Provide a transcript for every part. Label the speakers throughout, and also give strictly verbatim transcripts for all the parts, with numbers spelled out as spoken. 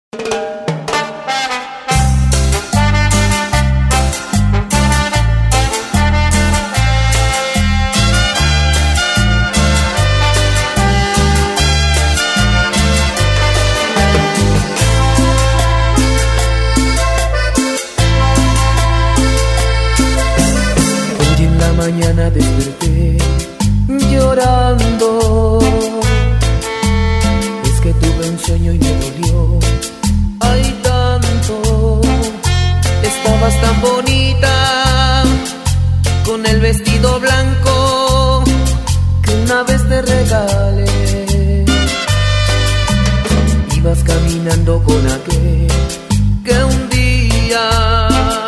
Speaker 1: Mañana desperté llorando. Es que tuve un sueño y me dolió, ay tanto. Estabas tan bonita con el vestido blanco que una vez te regalé. Ibas caminando con aquel que un día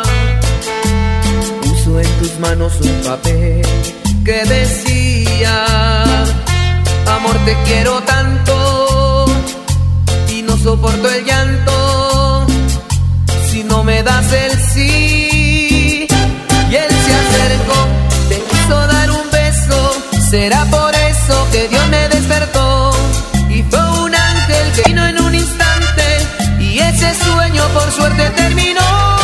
Speaker 1: en tus manos un papel que decía: amor, te quiero tanto y no soporto el llanto si no me das el sí. Y él se acercó, te quiso dar un beso, será por eso que Dios me despertó. Y fue un ángel que vino en un instante y ese sueño por suerte terminó.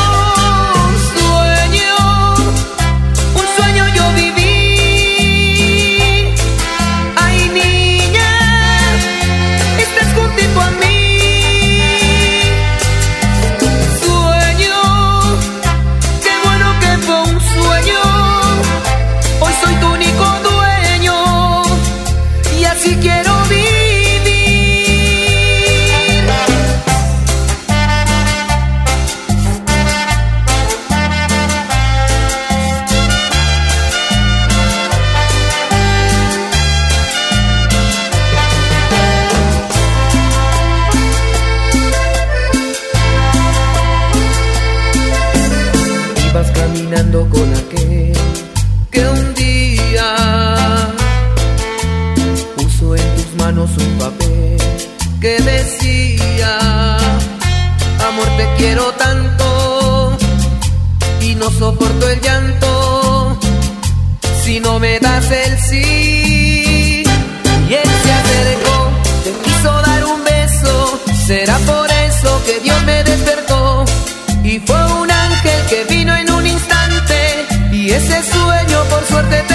Speaker 1: Caminando con aquel que un día puso en tus manos un papel que decía: amor, te quiero tanto y no soporto el llanto si no me das el sí. Y él se acercó, te quiso dar un beso, será por eso que Dios me despertó. Y fue un ángel que vino en un instante y ese sueño por suerte